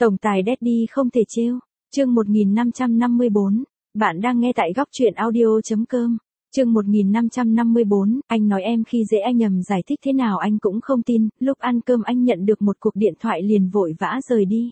Tổng tài Daddy không thể trêu. Chương 1554. Bạn đang nghe tại góc truyện audio.com. Chương 1554, anh nói em khi dễ anh nhầm giải thích thế nào anh cũng không tin, lúc ăn cơm anh nhận được một cuộc điện thoại liền vội vã rời đi.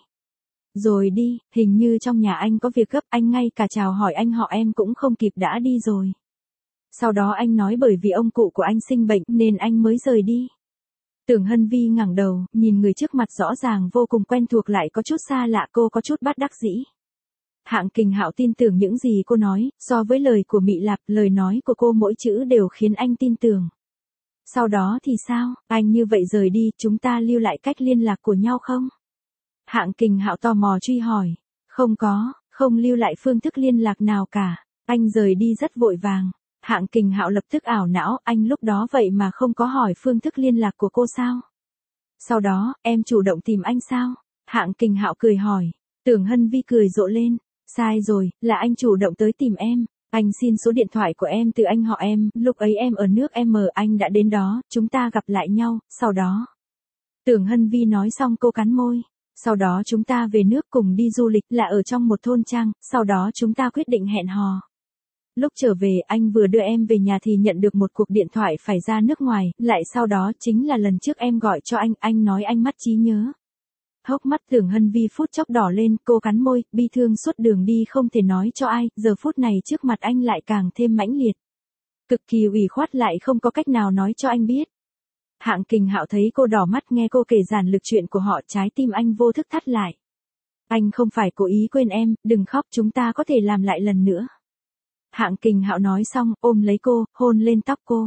Rồi đi, hình như trong nhà anh có việc gấp, anh ngay cả chào hỏi anh họ em cũng không kịp đã đi rồi. Sau đó anh nói bởi vì ông cụ của anh sinh bệnh nên anh mới rời đi. Tưởng Hân Vi ngẩng đầu, nhìn người trước mặt rõ ràng vô cùng quen thuộc lại có chút xa lạ, cô có chút bất đắc dĩ. Hạng Kình Hạo tin tưởng những gì cô nói, so với lời của Mị Lạp, lời nói của cô mỗi chữ đều khiến anh tin tưởng. Sau đó thì sao, anh như vậy rời đi, chúng ta lưu lại cách liên lạc của nhau không? Hạng Kình Hạo tò mò truy hỏi. Không có, không lưu lại phương thức liên lạc nào cả, anh rời đi rất vội vàng. Hạng Kình Hạo lập tức ảo não, anh lúc đó vậy mà không có hỏi phương thức liên lạc của cô sao? Sau đó, em chủ động tìm anh sao? Hạng Kình Hạo cười hỏi. Tưởng Hân Vi cười rộ lên. Sai rồi, là anh chủ động tới tìm em. Anh xin số điện thoại của em từ anh họ em, lúc ấy em ở nước M, anh đã đến đó, chúng ta gặp lại nhau, sau đó. Tưởng Hân Vi nói xong cô cắn môi. Sau đó chúng ta về nước cùng đi du lịch là ở trong một thôn trang, sau đó chúng ta quyết định hẹn hò. Lúc trở về anh vừa đưa em về nhà thì nhận được một cuộc điện thoại phải ra nước ngoài, lại sau đó chính là lần trước em gọi cho anh nói anh mất trí nhớ. Hốc mắt Tưởng Hân Vi phút chốc đỏ lên, cô cắn môi, bi thương suốt đường đi không thể nói cho ai, giờ phút này trước mặt anh lại càng thêm mãnh liệt. Cực kỳ ủy khuất lại không có cách nào nói cho anh biết. Hạng Kình Hạo thấy cô đỏ mắt nghe cô kể giản lược chuyện của họ, trái tim anh vô thức thắt lại. Anh không phải cố ý quên em, đừng khóc, chúng ta có thể làm lại lần nữa. Hạng Kình Hạo nói xong, ôm lấy cô, hôn lên tóc cô.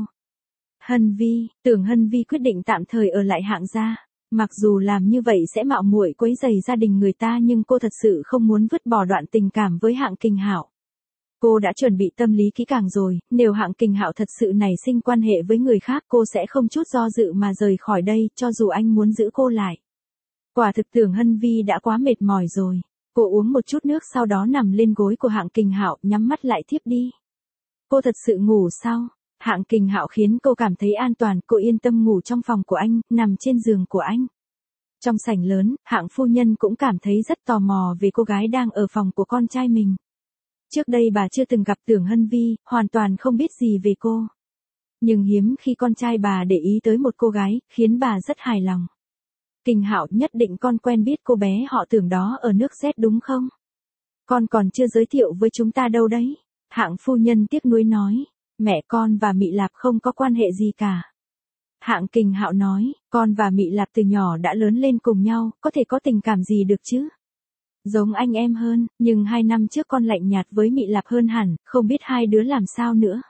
Hân Vi, Tưởng Hân Vi quyết định tạm thời ở lại Hạng gia. Mặc dù làm như vậy sẽ mạo muội quấy rầy gia đình người ta nhưng cô thật sự không muốn vứt bỏ đoạn tình cảm với Hạng Kình Hạo. Cô đã chuẩn bị tâm lý kỹ càng rồi, nếu Hạng Kình Hạo thật sự nảy sinh quan hệ với người khác cô sẽ không chút do dự mà rời khỏi đây, cho dù anh muốn giữ cô lại. Quả thực Tưởng Hân Vi đã quá mệt mỏi rồi. Cô uống một chút nước sau đó nằm lên gối của Hạng Kình Hạo, nhắm mắt lại thiếp đi. Cô thật sự ngủ sao? Hạng Kình Hạo khiến cô cảm thấy an toàn, cô yên tâm ngủ trong phòng của anh, nằm trên giường của anh. Trong sảnh lớn, Hạng phu nhân cũng cảm thấy rất tò mò về cô gái đang ở phòng của con trai mình. Trước đây bà chưa từng gặp Tưởng Hân Vi, hoàn toàn không biết gì về cô. Nhưng hiếm khi con trai bà để ý tới một cô gái, khiến bà rất hài lòng. Kình Hạo, nhất định con quen biết cô bé họ Tưởng đó ở nước Z đúng không? Con còn chưa giới thiệu với chúng ta đâu đấy. Hạng phu nhân tiếc nuối nói. Mẹ con và Mị Lạp không có quan hệ gì cả. Hạng Kình Hạo nói, con và Mị Lạp từ nhỏ đã lớn lên cùng nhau, có thể có tình cảm gì được chứ? Giống anh em hơn, nhưng 2 năm trước con lạnh nhạt với Mị Lạp hơn hẳn, không biết hai đứa làm sao nữa.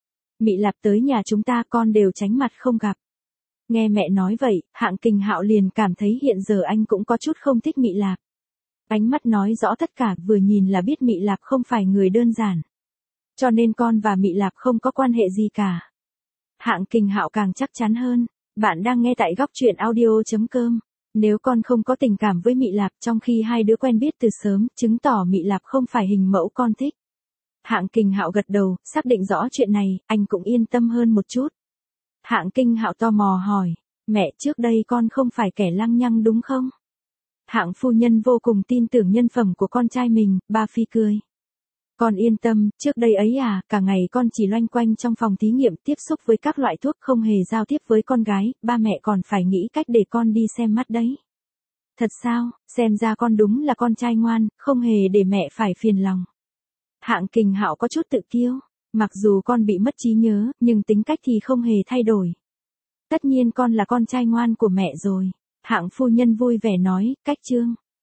Mị Lạp tới nhà chúng ta con đều tránh mặt không gặp. Nghe mẹ nói vậy, Hạng Kình Hạo liền cảm thấy hiện giờ anh cũng có chút không thích Mị Lạp. Ánh mắt nói rõ tất cả, vừa nhìn là biết Mị Lạp không phải người đơn giản. Cho nên con và Mị Lạp không có quan hệ gì cả. Hạng Kình Hạo càng chắc chắn hơn. Bạn đang nghe tại góc truyện audio.com. Nếu con không có tình cảm với Mị Lạp trong khi hai đứa quen biết từ sớm, chứng tỏ Mị Lạp không phải hình mẫu con thích. Hạng Kình Hạo gật đầu, xác định rõ chuyện này, anh cũng yên tâm hơn một chút. Hạng Kình Hạo tò mò hỏi, mẹ trước đây con không phải kẻ lăng nhăng đúng không? Hạng phu nhân vô cùng tin tưởng nhân phẩm của con trai mình, bà phi cười. Con yên tâm, trước đây ấy à, cả ngày con chỉ loanh quanh trong phòng thí nghiệm tiếp xúc với các loại thuốc không hề giao tiếp với con gái, ba mẹ còn phải nghĩ cách để con đi xem mắt đấy. Thật sao, xem ra con đúng là con trai ngoan, không hề để mẹ phải phiền lòng. Hạng Kình Hạo có chút tự kiêu, mặc dù con bị mất trí nhớ, nhưng tính cách thì không hề thay đổi. Tất nhiên con là con trai ngoan của mẹ rồi. Hạng phu nhân vui vẻ nói, cách chương.